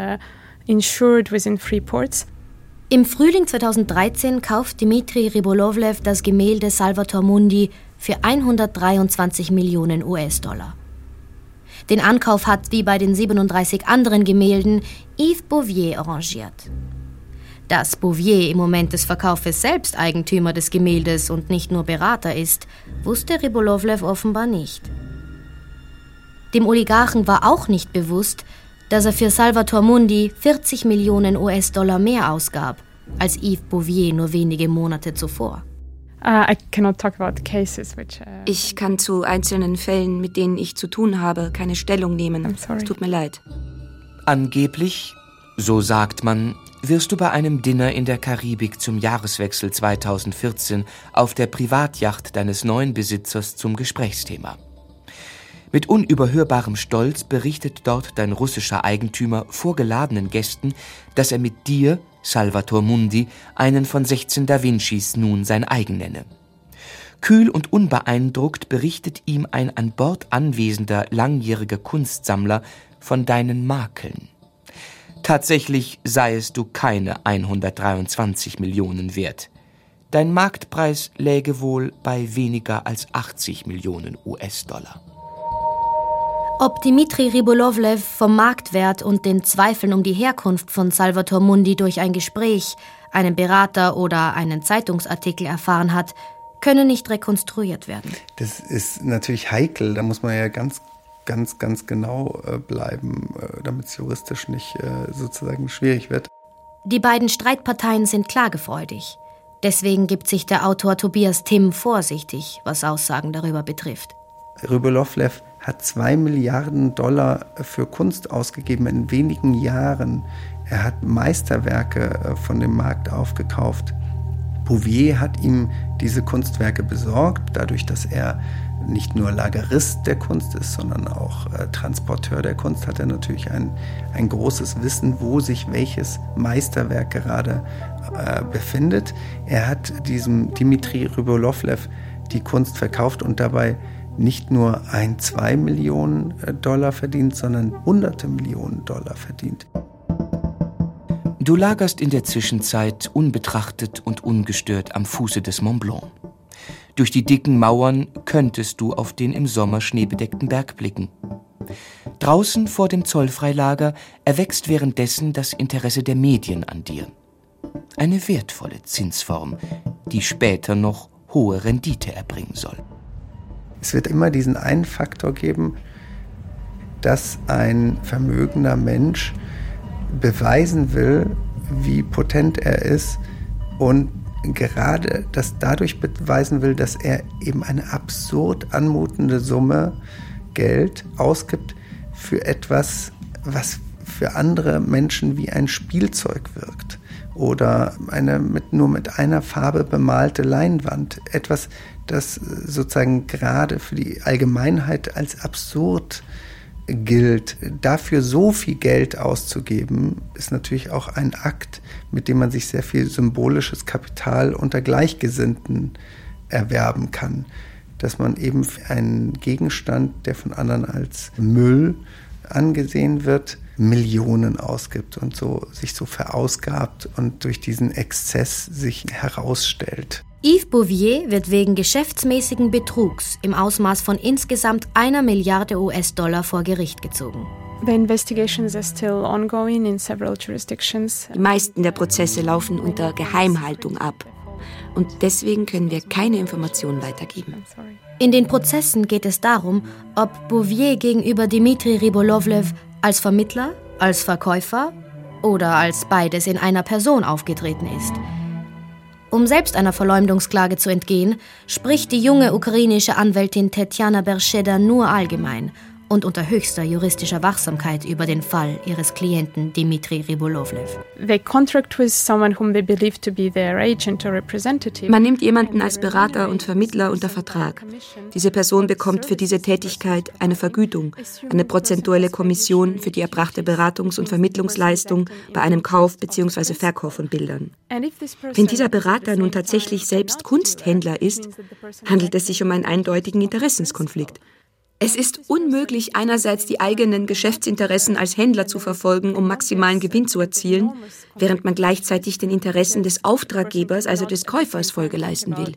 Im Frühling zweitausenddreizehn kauft Dmitri Rybolovlev das Gemälde Salvator Mundi für hundertdreiundzwanzig Millionen U S-Dollar. Den Ankauf hat, wie bei den siebenunddreißig anderen Gemälden, Yves Bouvier arrangiert. Dass Bouvier im Moment des Verkaufes selbst Eigentümer des Gemäldes und nicht nur Berater ist, wusste Rybolovlev offenbar nicht. Dem Oligarchen war auch nicht bewusst, dass er für Salvator Mundi vierzig Millionen U S-Dollar mehr ausgab als Yves Bouvier nur wenige Monate zuvor. Ich kann zu einzelnen Fällen, mit denen ich zu tun habe, keine Stellung nehmen. Es tut mir leid. Angeblich, so sagt man, wirst du bei einem Dinner in der Karibik zum Jahreswechsel zweitausendvierzehn auf der Privatjacht deines neuen Besitzers zum Gesprächsthema. Mit unüberhörbarem Stolz berichtet dort dein russischer Eigentümer vor geladenen Gästen, dass er mit dir, Salvator Mundi, einen von sechzehn Da Vincis nun sein eigen nenne. Kühl und unbeeindruckt berichtet ihm ein an Bord anwesender langjähriger Kunstsammler von deinen Makeln. Tatsächlich seiest du keine hundertdreiundzwanzig Millionen wert. Dein Marktpreis läge wohl bei weniger als achtzig Millionen U S-Dollar. Ob Dmitri Rybolovlev vom Marktwert und den Zweifeln um die Herkunft von Salvator Mundi durch ein Gespräch, einen Berater oder einen Zeitungsartikel erfahren hat, können nicht rekonstruiert werden. Das ist natürlich heikel, da muss man ja ganz, ganz, ganz genau bleiben, damit es juristisch nicht sozusagen schwierig wird. Die beiden Streitparteien sind klagefreudig. Deswegen gibt sich der Autor Tobias Timm vorsichtig, was Aussagen darüber betrifft. Rybolovlev hat zwei Milliarden Dollar für Kunst ausgegeben in wenigen Jahren. Er hat Meisterwerke von dem Markt aufgekauft. Bouvier hat ihm diese Kunstwerke besorgt, dadurch, dass er nicht nur Lagerist der Kunst ist, sondern auch äh, Transporteur der Kunst, hat er natürlich ein, ein großes Wissen, wo sich welches Meisterwerk gerade äh, befindet. Er hat diesem Dmitri Rybolovlev die Kunst verkauft und dabei nicht nur ein, zwei Millionen Dollar verdient, sondern hunderte Millionen Dollar verdient. Du lagerst in der Zwischenzeit unbetrachtet und ungestört am Fuße des Mont Blanc. Durch die dicken Mauern könntest du auf den im Sommer schneebedeckten Berg blicken. Draußen vor dem Zollfreilager erwächst währenddessen das Interesse der Medien an dir. Eine wertvolle Zinsform, die später noch hohe Rendite erbringen soll. Es wird immer diesen einen Faktor geben, dass ein vermögender Mensch beweisen will, wie potent er ist und gerade das dadurch beweisen will, dass er eben eine absurd anmutende Summe Geld ausgibt für etwas, was für andere Menschen wie ein Spielzeug wirkt oder eine mit, nur mit einer Farbe bemalte Leinwand. Etwas, das sozusagen gerade für die Allgemeinheit als absurd gilt. Dafür so viel Geld auszugeben, ist natürlich auch ein Akt, mit dem man sich sehr viel symbolisches Kapital unter Gleichgesinnten erwerben kann. Dass man eben für einen Gegenstand, der von anderen als Müll angesehen wird, Millionen ausgibt und so sich so verausgabt und durch diesen Exzess sich herausstellt. Yves Bouvier wird wegen geschäftsmäßigen Betrugs im Ausmaß von insgesamt einer Milliarde U S-Dollar vor Gericht gezogen. The investigations are still ongoing in several jurisdictions. Die meisten der Prozesse laufen unter Geheimhaltung ab. Und deswegen können wir keine Informationen weitergeben. In den Prozessen geht es darum, ob Bouvier gegenüber Dmitri Rybolovlev als Vermittler, als Verkäufer oder als beides in einer Person aufgetreten ist. Um selbst einer Verleumdungsklage zu entgehen, spricht die junge ukrainische Anwältin Tetjana Berscheda nur allgemein und unter höchster juristischer Wachsamkeit über den Fall ihres Klienten Dmitri Rybolovlev. Man nimmt jemanden als Berater und Vermittler unter Vertrag. Diese Person bekommt für diese Tätigkeit eine Vergütung, eine prozentuelle Kommission für die erbrachte Beratungs- und Vermittlungsleistung bei einem Kauf bzw. Verkauf von Bildern. Wenn dieser Berater nun tatsächlich selbst Kunsthändler ist, handelt es sich um einen eindeutigen Interessenskonflikt. Es ist unmöglich, einerseits die eigenen Geschäftsinteressen als Händler zu verfolgen, um maximalen Gewinn zu erzielen, während man gleichzeitig den Interessen des Auftraggebers, also des Käufers, Folge leisten will.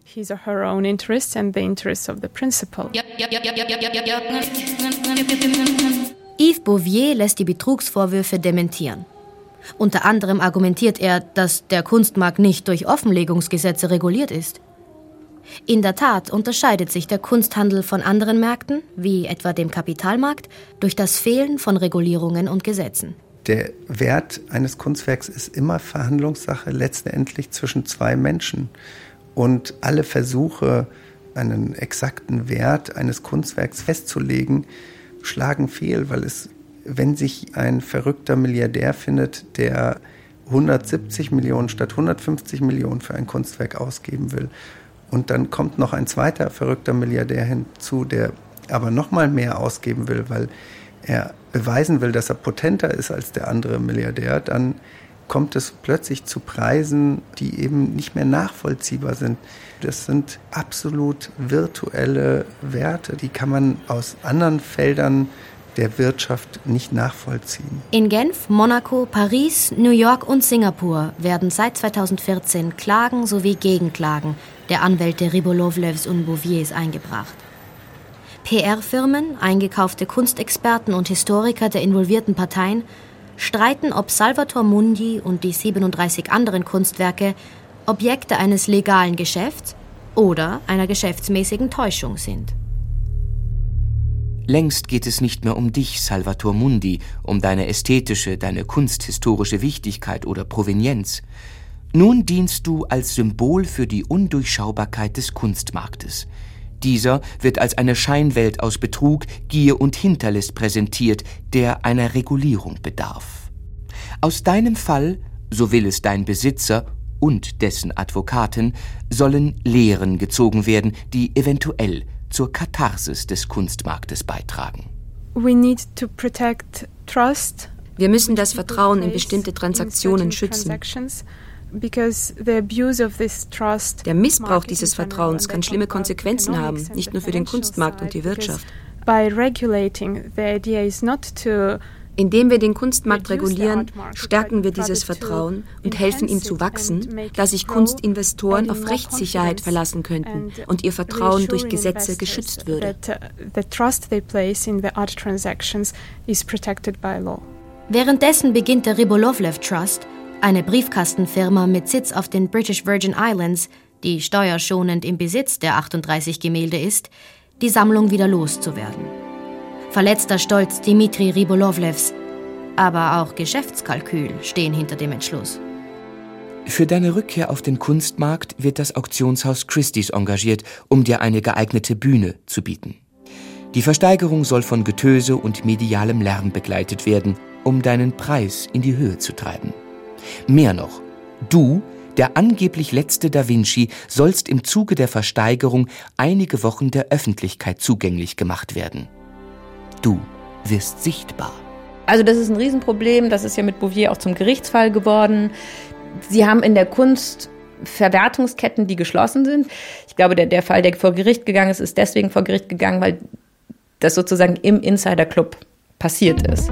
Yves Bouvier lässt die Betrugsvorwürfe dementieren. Unter anderem argumentiert er, dass der Kunstmarkt nicht durch Offenlegungsgesetze reguliert ist. In der Tat unterscheidet sich der Kunsthandel von anderen Märkten, wie etwa dem Kapitalmarkt, durch das Fehlen von Regulierungen und Gesetzen. Der Wert eines Kunstwerks ist immer Verhandlungssache letztendlich zwischen zwei Menschen. Und alle Versuche, einen exakten Wert eines Kunstwerks festzulegen, schlagen fehl, weil es, wenn sich ein verrückter Milliardär findet, der hundertsiebzig Millionen statt hundertfünfzig Millionen für ein Kunstwerk ausgeben will, und dann kommt noch ein zweiter verrückter Milliardär hinzu, der aber noch mal mehr ausgeben will, weil er beweisen will, dass er potenter ist als der andere Milliardär, dann kommt es plötzlich zu Preisen, die eben nicht mehr nachvollziehbar sind. Das sind absolut virtuelle Werte, die kann man aus anderen Feldern der Wirtschaft nicht nachvollziehen. In Genf, Monaco, Paris, New York und Singapur werden seit zweitausendvierzehn Klagen sowie Gegenklagen der Anwälte Rybolovlevs und Bouviers eingebracht. P R-Firmen, eingekaufte Kunstexperten und Historiker der involvierten Parteien streiten, ob Salvator Mundi und die siebenunddreißig anderen Kunstwerke Objekte eines legalen Geschäfts oder einer geschäftsmäßigen Täuschung sind. Längst geht es nicht mehr um dich, Salvator Mundi, um deine ästhetische, deine kunsthistorische Wichtigkeit oder Provenienz. Nun dienst du als Symbol für die Undurchschaubarkeit des Kunstmarktes. Dieser wird als eine Scheinwelt aus Betrug, Gier und Hinterlist präsentiert, der einer Regulierung bedarf. Aus deinem Fall, so will es dein Besitzer und dessen Advokaten, sollen Lehren gezogen werden, die eventuell zur Katharsis des Kunstmarktes beitragen. We need to protect trust. Wir müssen das Vertrauen in bestimmte Transaktionen schützen. Der Missbrauch dieses Vertrauens kann schlimme Konsequenzen haben, nicht nur für den Kunstmarkt und die Wirtschaft. Indem wir den Kunstmarkt regulieren, stärken wir dieses Vertrauen und helfen ihm zu wachsen, da sich Kunstinvestoren auf Rechtssicherheit verlassen könnten und ihr Vertrauen durch Gesetze geschützt würde. Währenddessen beginnt der Rybolovlev Trust, eine Briefkastenfirma mit Sitz auf den British Virgin Islands, die steuerschonend im Besitz der achtunddreißig Gemälde ist, die Sammlung wieder loszuwerden. Verletzter Stolz Dimitri Rybolovlevs, aber auch Geschäftskalkül stehen hinter dem Entschluss. Für deine Rückkehr auf den Kunstmarkt wird das Auktionshaus Christie's engagiert, um dir eine geeignete Bühne zu bieten. Die Versteigerung soll von Getöse und medialem Lärm begleitet werden, um deinen Preis in die Höhe zu treiben. Mehr noch, du, der angeblich letzte Da Vinci, sollst im Zuge der Versteigerung einige Wochen der Öffentlichkeit zugänglich gemacht werden. Du wirst sichtbar. Also das ist ein Riesenproblem, das ist ja mit Bouvier auch zum Gerichtsfall geworden. Sie haben in der Kunst Verwertungsketten, die geschlossen sind. Ich glaube, der, der Fall, der vor Gericht gegangen ist, ist deswegen vor Gericht gegangen, weil das sozusagen im Insider-Club passiert ist.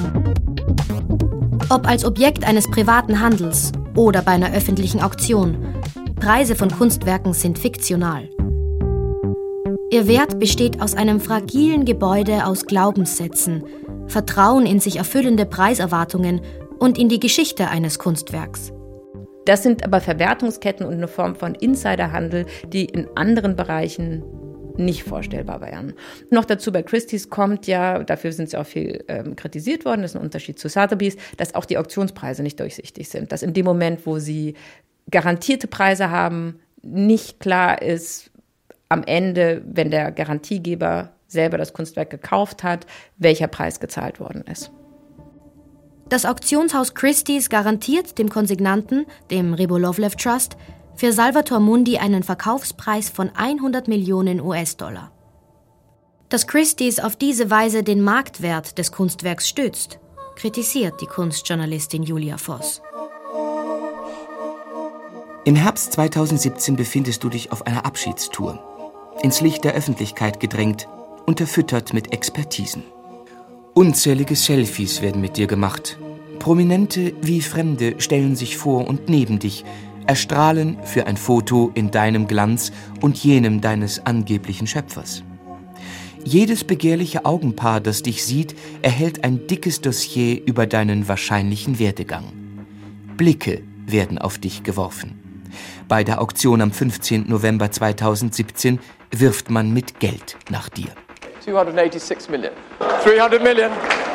Ob als Objekt eines privaten Handels oder bei einer öffentlichen Auktion, Preise von Kunstwerken sind fiktional. Ihr Wert besteht aus einem fragilen Gebäude aus Glaubenssätzen, Vertrauen in sich erfüllende Preiserwartungen und in die Geschichte eines Kunstwerks. Das sind aber Verwertungsketten und eine Form von Insiderhandel, die in anderen Bereichen nicht vorstellbar wären. Noch dazu bei Christie's kommt ja, dafür sind sie auch viel ähm, kritisiert worden, das ist ein Unterschied zu Sotheby's, dass auch die Auktionspreise nicht durchsichtig sind. Dass in dem Moment, wo sie garantierte Preise haben, nicht klar ist, am Ende, wenn der Garantiegeber selber das Kunstwerk gekauft hat, welcher Preis gezahlt worden ist. Das Auktionshaus Christie's garantiert dem Konsignanten, dem Rybolovlev Trust, für Salvator Mundi einen Verkaufspreis von hundert Millionen U S-Dollar. Dass Christie's auf diese Weise den Marktwert des Kunstwerks stützt, kritisiert die Kunstjournalistin Julia Voss. Im Herbst zweitausendsiebzehn befindest du dich auf einer Abschiedstour. Ins Licht der Öffentlichkeit gedrängt, unterfüttert mit Expertisen. Unzählige Selfies werden mit dir gemacht. Prominente wie Fremde stellen sich vor und neben dich, erstrahlen für ein Foto in deinem Glanz und jenem deines angeblichen Schöpfers. Jedes begehrliche Augenpaar, das dich sieht, erhält ein dickes Dossier über deinen wahrscheinlichen Werdegang. Blicke werden auf dich geworfen. Bei der Auktion am fünfzehnten November zweitausendsiebzehn wirft man mit Geld nach dir. zweihundertsechsundachtzig Millionen. dreihundert Millionen.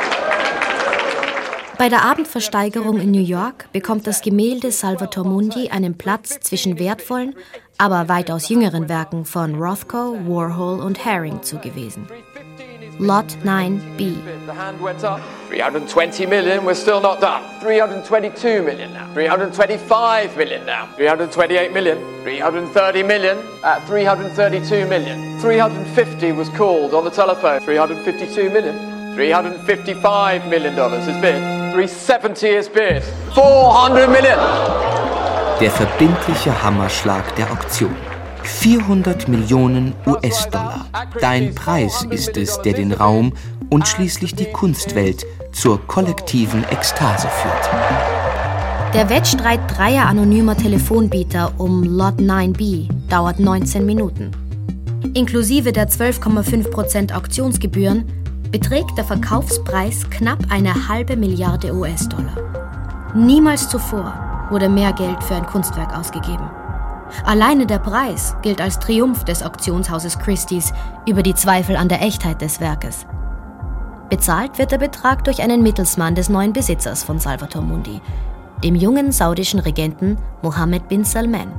Bei der Abendversteigerung in New York bekommt das Gemälde Salvator Mundi einen Platz zwischen wertvollen, aber weitaus jüngeren Werken von Rothko, Warhol und Haring zugewiesen. Lot nine B. The hand went up. three hundred twenty million, we're still not done. three hundred twenty-two million now. three hundred twenty-five million now. three hundred twenty-eight million. three hundred thirty million at three hundred thirty-two million. three hundred fifty was called on the telephone. three hundred fifty-two million. three hundred fifty-five million dollars is bid. three hundred seventy is bid. four hundred million. Der verbindliche Hammerschlag der Auktion. vierhundert Millionen U S-Dollar. Dein Preis ist es, der den Raum und schließlich die Kunstwelt zur kollektiven Ekstase führt. Der Wettstreit dreier anonymer Telefonbieter um Lot nine B dauert neunzehn Minuten. Inklusive der zwölf Komma fünf Prozent Auktionsgebühren beträgt der Verkaufspreis knapp eine halbe Milliarde U S-Dollar. Niemals zuvor wurde mehr Geld für ein Kunstwerk ausgegeben. Alleine der Preis gilt als Triumph des Auktionshauses Christie's über die Zweifel an der Echtheit des Werkes. Bezahlt wird der Betrag durch einen Mittelsmann des neuen Besitzers von Salvator Mundi, dem jungen saudischen Regenten Mohammed bin Salman.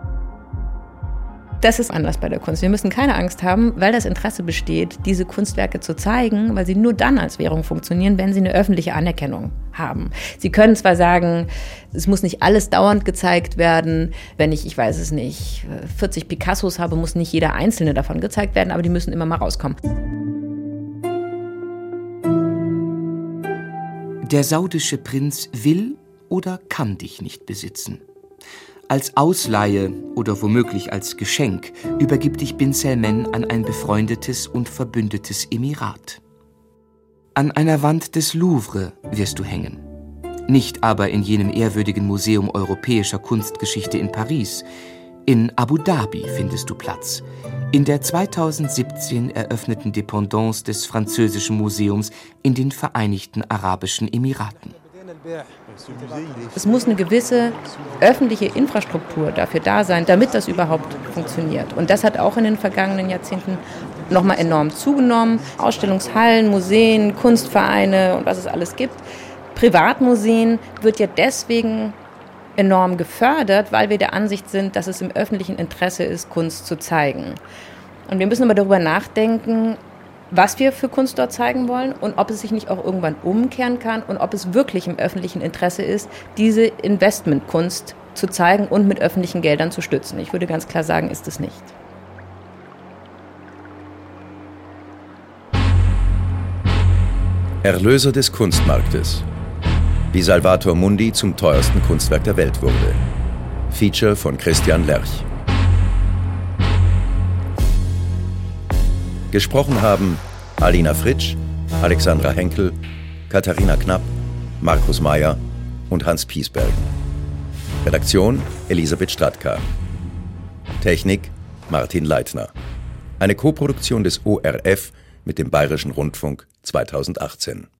Das ist anders bei der Kunst. Wir müssen keine Angst haben, weil das Interesse besteht, diese Kunstwerke zu zeigen, weil sie nur dann als Währung funktionieren, wenn sie eine öffentliche Anerkennung haben. Sie können zwar sagen, es muss nicht alles dauernd gezeigt werden. Wenn ich, ich weiß es nicht, vierzig Picassos habe, muss nicht jeder einzelne davon gezeigt werden, aber die müssen immer mal rauskommen. Der saudische Prinz will oder kann dich nicht besitzen. Als Ausleihe oder womöglich als Geschenk übergibt dich bin Salman an ein befreundetes und verbündetes Emirat. An einer Wand des Louvre wirst du hängen. Nicht aber in jenem ehrwürdigen Museum europäischer Kunstgeschichte in Paris. In Abu Dhabi findest du Platz. In der zweitausendsiebzehn eröffneten Dependance des französischen Museums in den Vereinigten Arabischen Emiraten. Es muss eine gewisse öffentliche Infrastruktur dafür da sein, damit das überhaupt funktioniert. Und das hat auch in den vergangenen Jahrzehnten nochmal enorm zugenommen. Ausstellungshallen, Museen, Kunstvereine und was es alles gibt. Privatmuseen wird ja deswegen enorm gefördert, weil wir der Ansicht sind, dass es im öffentlichen Interesse ist, Kunst zu zeigen. Und wir müssen aber darüber nachdenken, was wir für Kunst dort zeigen wollen und ob es sich nicht auch irgendwann umkehren kann und ob es wirklich im öffentlichen Interesse ist, diese Investmentkunst zu zeigen und mit öffentlichen Geldern zu stützen. Ich würde ganz klar sagen, ist es nicht. Erlöser des Kunstmarktes. Wie Salvator Mundi zum teuersten Kunstwerk der Welt wurde. Feature von Christian Lerch. Gesprochen haben Alina Fritsch, Alexandra Henkel, Katharina Knapp, Markus Meyer und Hans Piesbergen. Redaktion Elisabeth Stratka. Technik Martin Leitner. Eine Koproduktion des O R F mit dem Bayerischen Rundfunk zweitausendachtzehn.